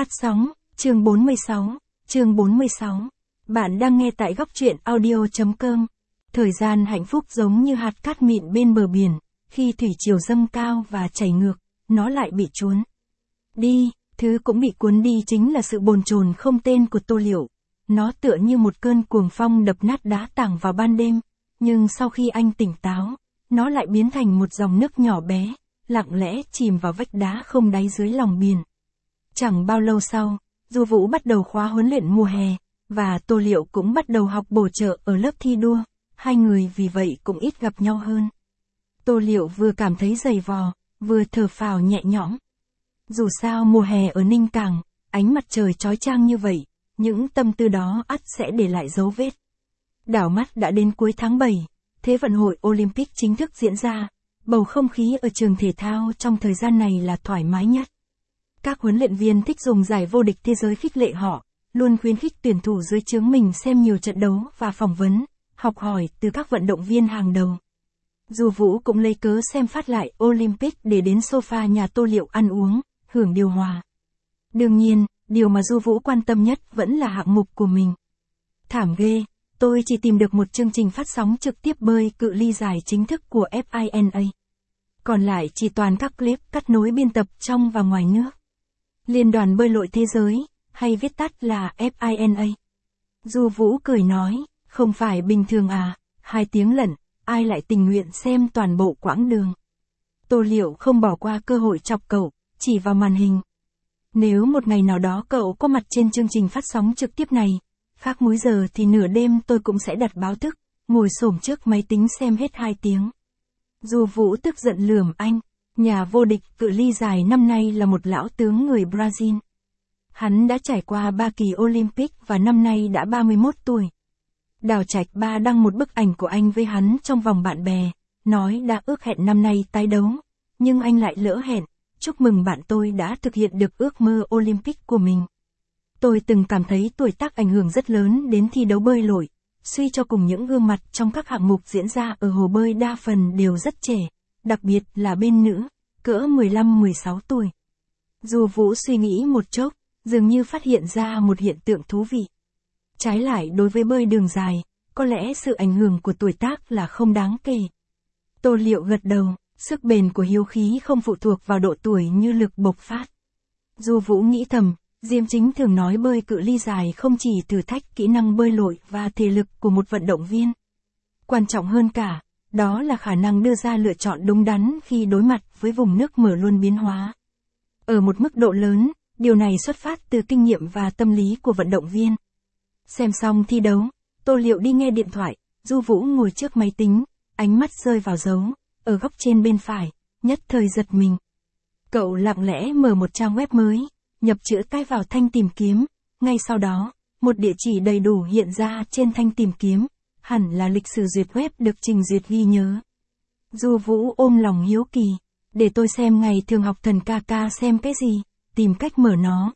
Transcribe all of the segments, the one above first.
Phát sóng, chương 46. Bạn đang nghe tại góc truyện audio.com. Thời gian hạnh phúc giống như hạt cát mịn bên bờ biển, khi thủy triều dâng cao và chảy ngược, nó lại bị cuốn đi, thứ cũng bị cuốn đi chính là sự bồn chồn không tên của Tô Liệu. Nó tựa như một cơn cuồng phong đập nát đá tảng vào ban đêm, nhưng sau khi anh tỉnh táo, nó lại biến thành một dòng nước nhỏ bé, lặng lẽ chìm vào vách đá không đáy dưới lòng biển. Chẳng bao lâu sau, Du Vũ bắt đầu khóa huấn luyện mùa hè, và Tô Liệu cũng bắt đầu học bổ trợ ở lớp thi đua, hai người vì vậy cũng ít gặp nhau hơn. Tô Liệu vừa cảm thấy dày vò, vừa thở phào nhẹ nhõm. Dù sao mùa hè ở Ninh Cảng, ánh mặt trời chói chang như vậy, những tâm tư đó ắt sẽ để lại dấu vết. Đảo mắt đã đến cuối tháng 7, Thế vận hội Olympic chính thức diễn ra, bầu không khí ở trường thể thao trong thời gian này là thoải mái nhất. Các huấn luyện viên thích dùng giải vô địch thế giới khích lệ họ, luôn khuyến khích tuyển thủ dưới trướng mình xem nhiều trận đấu và phỏng vấn, học hỏi từ các vận động viên hàng đầu. Du Vũ cũng lấy cớ xem phát lại Olympic để đến sofa nhà Tô Liệu ăn uống, hưởng điều hòa. Đương nhiên, điều mà Du Vũ quan tâm nhất vẫn là hạng mục của mình. Thảm ghê, tôi chỉ tìm được một chương trình phát sóng trực tiếp bơi cự ly dài chính thức của FINA. Còn lại chỉ toàn các clip cắt nối biên tập trong và ngoài nước. Liên đoàn bơi lội thế giới, hay viết tắt là FINA. Du Vũ cười nói, không phải bình thường à, 2 tiếng lận, ai lại tình nguyện xem toàn bộ quãng đường. Tô Liệu không bỏ qua cơ hội chọc cậu, chỉ vào màn hình. Nếu một ngày nào đó cậu có mặt trên chương trình phát sóng trực tiếp này, khác múi giờ thì nửa đêm tôi cũng sẽ đặt báo thức, ngồi xổm trước máy tính xem hết 2 tiếng. Du Vũ tức giận lườm anh, nhà vô địch cự ly dài năm nay là một lão tướng người Brazil. Hắn đã trải qua 3 kỳ Olympic và năm nay đã 31 tuổi. Đào Trạch Ba đăng một bức ảnh của anh với hắn trong vòng bạn bè, nói đã ước hẹn năm nay tái đấu, nhưng anh lại lỡ hẹn. Chúc mừng bạn, tôi đã thực hiện được ước mơ Olympic của mình. Tôi từng cảm thấy tuổi tác ảnh hưởng rất lớn đến thi đấu bơi lội, suy cho cùng những gương mặt trong các hạng mục diễn ra ở hồ bơi đa phần đều rất trẻ, đặc biệt là bên nữ, cỡ 15-16 tuổi. Du Vũ suy nghĩ một chốc, dường như phát hiện ra một hiện tượng thú vị. Trái lại đối với bơi đường dài, có lẽ sự ảnh hưởng của tuổi tác là không đáng kể. Tô Liệu gật đầu, sức bền của hiếu khí không phụ thuộc vào độ tuổi như lực bộc phát. Du Vũ nghĩ thầm, Diêm Chính thường nói bơi cự ly dài không chỉ thử thách kỹ năng bơi lội và thể lực của một vận động viên. Quan trọng hơn cả, đó là khả năng đưa ra lựa chọn đúng đắn khi đối mặt với vùng nước mở luôn biến hóa. Ở một mức độ lớn, điều này xuất phát từ kinh nghiệm và tâm lý của vận động viên. Xem xong thi đấu, Tô Liệu đi nghe điện thoại, Du Vũ ngồi trước máy tính, ánh mắt rơi vào dấu ở góc trên bên phải, nhất thời giật mình. Cậu lặng lẽ mở một trang web mới, nhập chữ cái vào thanh tìm kiếm, ngay sau đó, một địa chỉ đầy đủ hiện ra trên thanh tìm kiếm, hẳn là lịch sử duyệt web được trình duyệt ghi nhớ. Du Vũ ôm lòng hiếu kỳ, để tôi xem ngày thường học thần ca ca xem cái gì, tìm cách mở nó.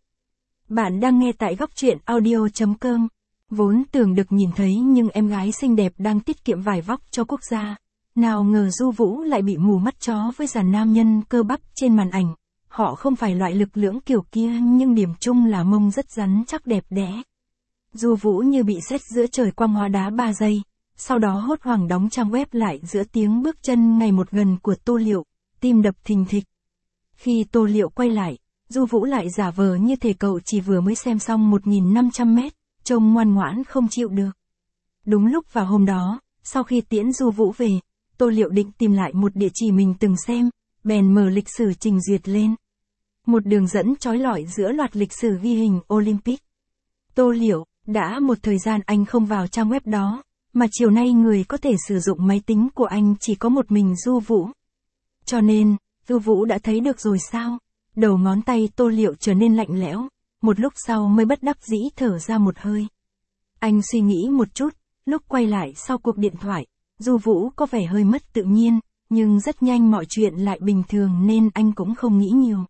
Bạn đang nghe tại góc truyện audio.com. Vốn tưởng được nhìn thấy nhưng em gái xinh đẹp đang tiết kiệm vải vóc cho quốc gia. Nào ngờ Du Vũ lại bị mù mắt chó với dàn nam nhân cơ bắp trên màn ảnh. Họ không phải loại lực lưỡng kiểu kia nhưng điểm chung là mông rất rắn chắc đẹp đẽ. Du Vũ như bị sét giữa trời quang hóa đá 3 giây. Sau đó hốt hoảng đóng trang web lại giữa tiếng bước chân ngày một gần của Tô Liệu, tim đập thình thịch. Khi Tô Liệu quay lại, Du Vũ lại giả vờ như thể cậu chỉ vừa mới xem xong 1.500 mét, trông ngoan ngoãn không chịu được. Đúng lúc vào hôm đó, sau khi tiễn Du Vũ về, Tô Liệu định tìm lại một địa chỉ mình từng xem, bèn mở lịch sử trình duyệt lên. Một đường dẫn chói lọi giữa loạt lịch sử ghi hình Olympic. Tô Liệu, đã một thời gian anh không vào trang web đó, mà chiều nay người có thể sử dụng máy tính của anh chỉ có một mình Du Vũ. Cho nên, Du Vũ đã thấy được rồi sao? Đầu ngón tay Tô Liệu trở nên lạnh lẽo, một lúc sau mới bất đắc dĩ thở ra một hơi. Anh suy nghĩ một chút, lúc quay lại sau cuộc điện thoại, Du Vũ có vẻ hơi mất tự nhiên, nhưng rất nhanh mọi chuyện lại bình thường nên anh cũng không nghĩ nhiều.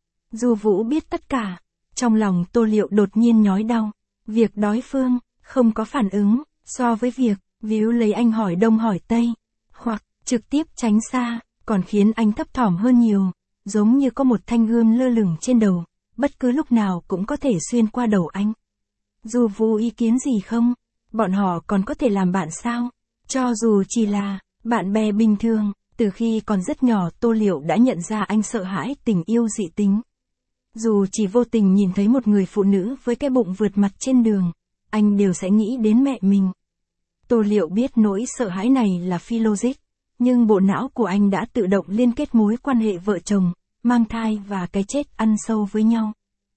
Du Vũ biết tất cả, trong lòng Tô Liệu đột nhiên nhói đau, việc đối phương không có phản ứng, so với việc víu lấy anh hỏi đông hỏi tây, hoặc trực tiếp tránh xa, còn khiến anh thấp thỏm hơn nhiều, giống như có một thanh gươm lơ lửng trên đầu, bất cứ lúc nào cũng có thể xuyên qua đầu anh. Du Vũ ý kiến gì không? Bọn họ còn có thể làm bạn sao? Cho dù chỉ là bạn bè bình thường, từ khi còn rất nhỏ Tô Liệu đã nhận ra anh sợ hãi tình yêu dị tính. Dù chỉ vô tình nhìn thấy một người phụ nữ với cái bụng vượt mặt trên đường, anh đều sẽ nghĩ đến mẹ mình. Tô Liệu biết nỗi sợ hãi này là phi logic, nhưng bộ não của anh đã tự động liên kết mối quan hệ vợ chồng, mang thai và cái chết ăn sâu với nhau.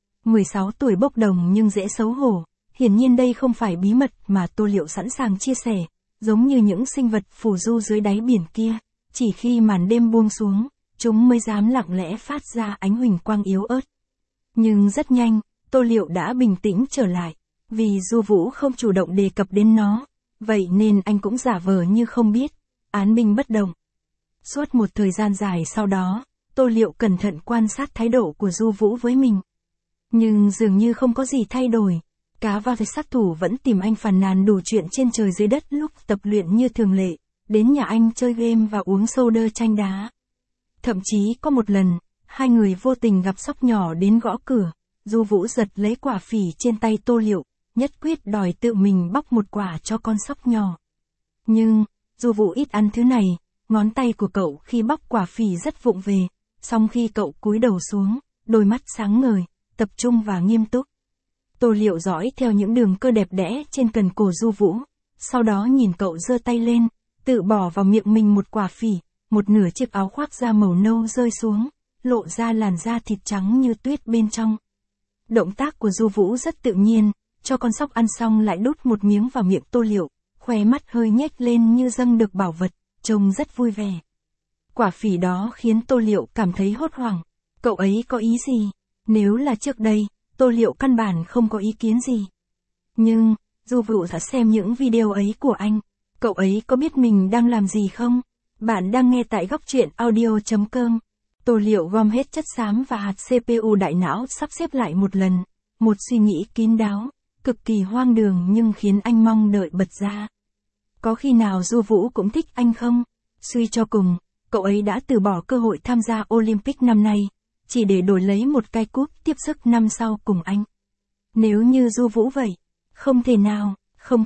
16 tuổi bốc đồng nhưng dễ xấu hổ, hiển nhiên đây không phải bí mật mà Tô Liệu sẵn sàng chia sẻ, giống như những sinh vật phù du dưới đáy biển kia, chỉ khi màn đêm buông xuống, chúng mới dám lặng lẽ phát ra ánh huỳnh quang yếu ớt. Nhưng rất nhanh, Tô Liệu đã bình tĩnh trở lại, vì Du Vũ không chủ động đề cập đến nó, vậy nên anh cũng giả vờ như không biết, án binh bất động. Suốt một thời gian dài sau đó, Tô Liệu cẩn thận quan sát thái độ của Du Vũ với mình. Nhưng dường như không có gì thay đổi. Cá và sát thủ vẫn tìm anh phàn nàn đủ chuyện trên trời dưới đất lúc tập luyện như thường lệ, đến nhà anh chơi game và uống soda chanh đá. Thậm chí có một lần, hai người vô tình gặp sóc nhỏ đến gõ cửa, Du Vũ giật lấy quả phỉ trên tay Tô Liệu, nhất quyết đòi tự mình bóc một quả cho con sóc nhỏ. Nhưng, Du Vũ ít ăn thứ này, ngón tay của cậu khi bóc quả phỉ rất vụng về, song khi cậu cúi đầu xuống, đôi mắt sáng ngời, tập trung và nghiêm túc. Tô Liệu dõi theo những đường cơ đẹp đẽ trên cần cổ Du Vũ, sau đó nhìn cậu giơ tay lên, tự bỏ vào miệng mình một quả phỉ, một nửa chiếc áo khoác da màu nâu rơi xuống, lộ ra làn da thịt trắng như tuyết bên trong. Động tác của Du Vũ rất tự nhiên, cho con sóc ăn xong lại đút một miếng vào miệng Tô Liệu, khóe mắt hơi nhếch lên như dâng được bảo vật, trông rất vui vẻ. Quả phỉ đó khiến Tô Liệu cảm thấy hốt hoảng, cậu ấy có ý gì? Nếu là trước đây, Tô Liệu căn bản không có ý kiến gì. Nhưng, Du Vũ đã xem những video ấy của anh, cậu ấy có biết mình đang làm gì không? Bạn đang nghe tại góc truyện audio.com. Tô Liệu gom hết chất xám và hạt CPU đại não sắp xếp lại một lần, một suy nghĩ kín đáo, cực kỳ hoang đường nhưng khiến anh mong đợi bật ra. Có khi nào Du Vũ cũng thích anh không? Suy cho cùng, cậu ấy đã từ bỏ cơ hội tham gia Olympic năm nay, chỉ để đổi lấy một cái cúp tiếp sức năm sau cùng anh. Nếu như Du Vũ vậy, không thể nào, không,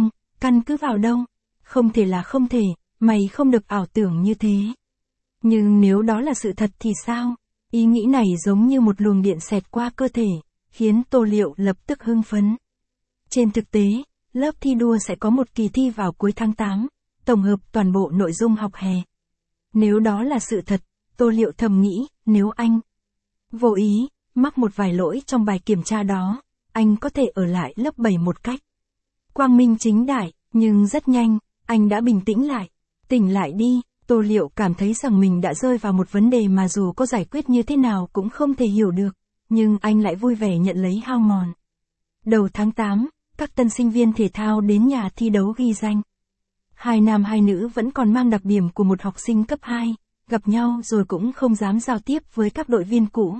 căn cứ vào đâu, không thể là không thể, mày không được ảo tưởng như thế. Nhưng nếu đó là sự thật thì sao? Ý nghĩ này giống như một luồng điện xẹt qua cơ thể, khiến Tô Liệu lập tức hưng phấn. Trên thực tế, lớp thi đua sẽ có một kỳ thi vào cuối tháng 8, tổng hợp toàn bộ nội dung học hè. Nếu đó là sự thật, Tô Liệu thầm nghĩ, nếu anh vô ý mắc một vài lỗi trong bài kiểm tra đó, anh có thể ở lại lớp 7 một cách quang minh chính đại, nhưng rất nhanh, anh đã bình tĩnh lại. Tỉnh lại đi, Tô Liệu cảm thấy rằng mình đã rơi vào một vấn đề mà dù có giải quyết như thế nào cũng không thể hiểu được, nhưng anh lại vui vẻ nhận lấy hao mòn. Đầu tháng 8, các tân sinh viên thể thao đến nhà thi đấu ghi danh. Hai nam hai nữ vẫn còn mang đặc điểm của một học sinh cấp 2, gặp nhau rồi cũng không dám giao tiếp với các đội viên cũ.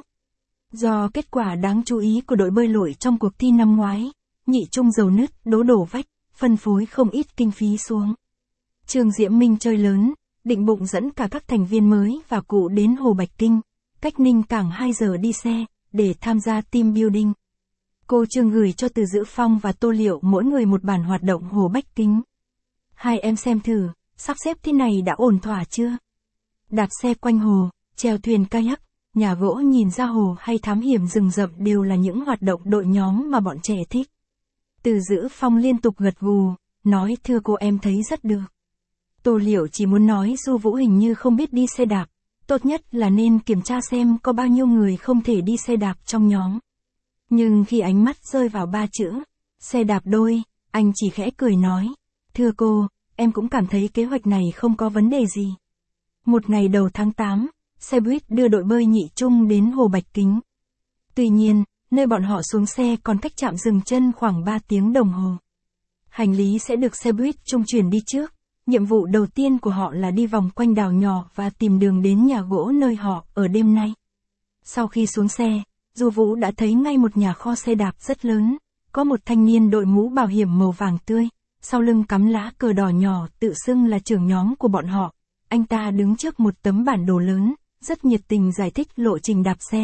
Do kết quả đáng chú ý của đội bơi lội trong cuộc thi năm ngoái, nhị trung dầu nứt, đổ vách, phân phối không ít kinh phí xuống. Trương Diễm Minh chơi lớn, định bụng dẫn cả các thành viên mới và cũ đến Hồ Bạch Kinh, cách Ninh Cảng 2 giờ đi xe, để tham gia team building. Cô Trương gửi cho Từ Dữ Phong và Tô Liệu mỗi người một bản hoạt động Hồ Bạch Kinh. Hai em xem thử, sắp xếp thế này đã ổn thỏa chưa? Đạp xe quanh hồ, chèo thuyền kayak, nhà gỗ nhìn ra hồ hay thám hiểm rừng rậm đều là những hoạt động đội nhóm mà bọn trẻ thích. Từ Dữ Phong liên tục gật gù, nói thưa cô em thấy rất được. Tô Liệu chỉ muốn nói Du Vũ hình như không biết đi xe đạp, tốt nhất là nên kiểm tra xem có bao nhiêu người không thể đi xe đạp trong nhóm. Nhưng khi ánh mắt rơi vào 3 chữ, xe đạp đôi, anh chỉ khẽ cười nói, thưa cô, em cũng cảm thấy kế hoạch này không có vấn đề gì. Một ngày đầu tháng 8, xe buýt đưa đội bơi nhị trung đến Hồ Bạch Kính. Tuy nhiên, nơi bọn họ xuống xe còn cách trạm dừng chân khoảng 3 tiếng đồng hồ. Hành lý sẽ được xe buýt trung chuyển đi trước. Nhiệm vụ đầu tiên của họ là đi vòng quanh đảo nhỏ và tìm đường đến nhà gỗ nơi họ ở đêm nay. Sau khi xuống xe, Du Vũ đã thấy ngay một nhà kho xe đạp rất lớn, có một thanh niên đội mũ bảo hiểm màu vàng tươi, sau lưng cắm lá cờ đỏ nhỏ tự xưng là trưởng nhóm của bọn họ. Anh ta đứng trước một tấm bản đồ lớn, rất nhiệt tình giải thích lộ trình đạp xe,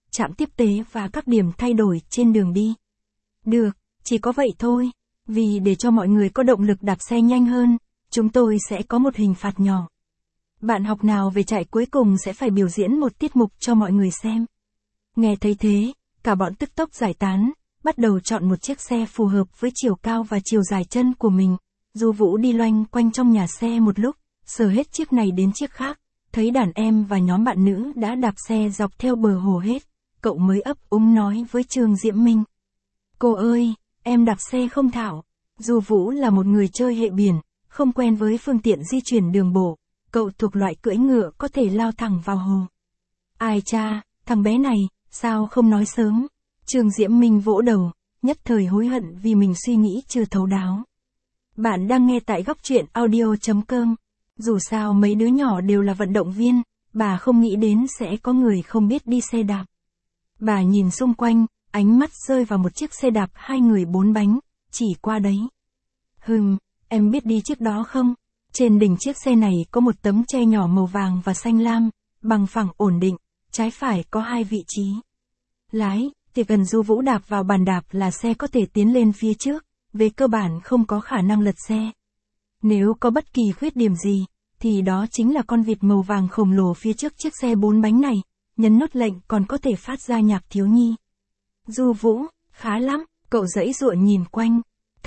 trạm tiếp tế và các điểm thay đổi trên đường đi. Được, chỉ có vậy thôi, vì để cho mọi người có động lực đạp xe nhanh hơn, chúng tôi sẽ có một hình phạt nhỏ. Bạn học nào về trại cuối cùng sẽ phải biểu diễn một tiết mục cho mọi người xem. Nghe thấy thế, cả bọn tức tốc giải tán, bắt đầu chọn một chiếc xe phù hợp với chiều cao và chiều dài chân của mình. Du Vũ đi loanh quanh trong nhà xe một lúc, sờ hết chiếc này đến chiếc khác, thấy đàn em và nhóm bạn nữ đã đạp xe dọc theo bờ hồ hết, cậu mới ấp úng nói với Trương Diễm Minh. Cô ơi, em đạp xe không thạo. Du Vũ là một người chơi hệ biển, không quen với phương tiện di chuyển đường bộ, cậu thuộc loại cưỡi ngựa có thể lao thẳng vào hồ. Ai cha, thằng bé này, sao không nói sớm? Trương Diễm Minh vỗ đầu, nhất thời hối hận vì mình suy nghĩ chưa thấu đáo. Bạn đang nghe tại góc truyện audio.com. Dù sao mấy đứa nhỏ đều là vận động viên, bà không nghĩ đến sẽ có người không biết đi xe đạp. Bà nhìn xung quanh, ánh mắt rơi vào một chiếc xe đạp 2 người 4 bánh, chỉ qua đấy. Em biết đi chiếc đó không? Trên đỉnh chiếc xe này có một tấm tre nhỏ màu vàng và xanh lam, bằng phẳng ổn định, trái phải có 2 vị trí. Lái, chỉ cần Du Vũ đạp vào bàn đạp là xe có thể tiến lên phía trước, về cơ bản không có khả năng lật xe. Nếu có bất kỳ khuyết điểm gì, thì đó chính là con vịt màu vàng khổng lồ phía trước chiếc xe 4 bánh này, nhấn nút lệnh còn có thể phát ra nhạc thiếu nhi. Du Vũ, khá lắm, cậu giãy giụa nhìn quanh.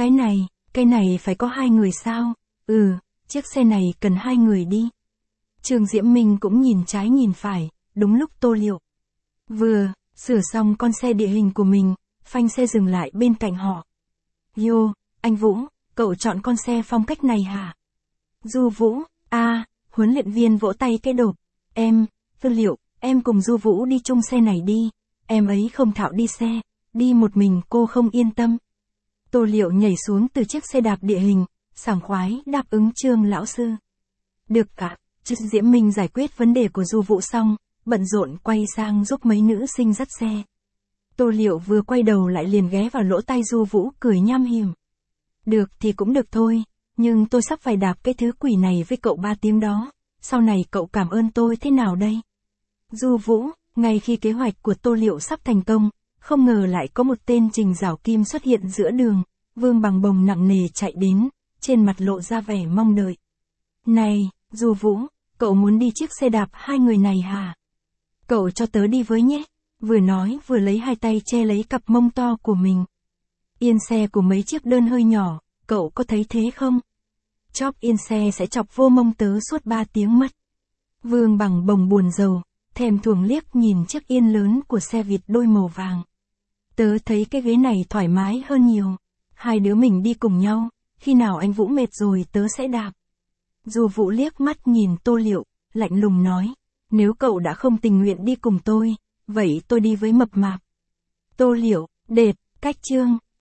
Cái này phải có 2 người sao? Chiếc xe này cần 2 người đi. Trương Diễm Minh cũng nhìn trái nhìn phải, đúng lúc Tô Liệu vừa sửa xong con xe địa hình của mình, phanh xe dừng lại bên cạnh họ. Yo, anh Vũ, cậu chọn con xe phong cách này hả? Du Vũ, huấn luyện viên vỗ tay cái đột. Tô Liệu, em cùng Du Vũ đi chung xe này đi, em ấy không thạo đi xe, đi một mình cô không yên tâm. Tô Liệu nhảy xuống từ chiếc xe đạp địa hình, sảng khoái đáp ứng Trương lão sư. Được cả, Trương Diễm Minh giải quyết vấn đề của Du Vũ xong, bận rộn quay sang giúp mấy nữ sinh dắt xe. Tô Liệu vừa quay đầu lại liền ghé vào lỗ tai Du Vũ cười nham hiểm. Được thì cũng được thôi, nhưng tôi sắp phải đạp cái thứ quỷ này với cậu 3 tiếng đó, sau này cậu cảm ơn tôi thế nào đây? Du Vũ, ngay khi kế hoạch của Tô Liệu sắp thành công, không ngờ lại có một tên Trình Giảo Kim xuất hiện giữa đường, Vương Bằng Bồng nặng nề chạy đến, trên mặt lộ ra vẻ mong đợi. Này, Du Vũ, cậu muốn đi chiếc xe đạp 2 người này hả? Cậu cho tớ đi với nhé, vừa nói vừa lấy 2 tay che lấy cặp mông to của mình. Yên xe của mấy chiếc đơn hơi nhỏ, cậu có thấy thế không? Chóp yên xe sẽ chọc vô mông tớ suốt 3 tiếng mất. Vương Bằng Bồng buồn rầu, thèm thuồng liếc nhìn chiếc yên lớn của xe vịt đôi màu vàng. Tớ thấy cái ghế này thoải mái hơn nhiều. 2 đứa mình đi cùng nhau, khi nào anh Vũ mệt rồi tớ sẽ đạp. Du Vũ liếc mắt nhìn Tô Liệu, lạnh lùng nói, nếu cậu đã không tình nguyện đi cùng tôi, vậy tôi đi với Mập Mạp. Tô Liệu, cách Trương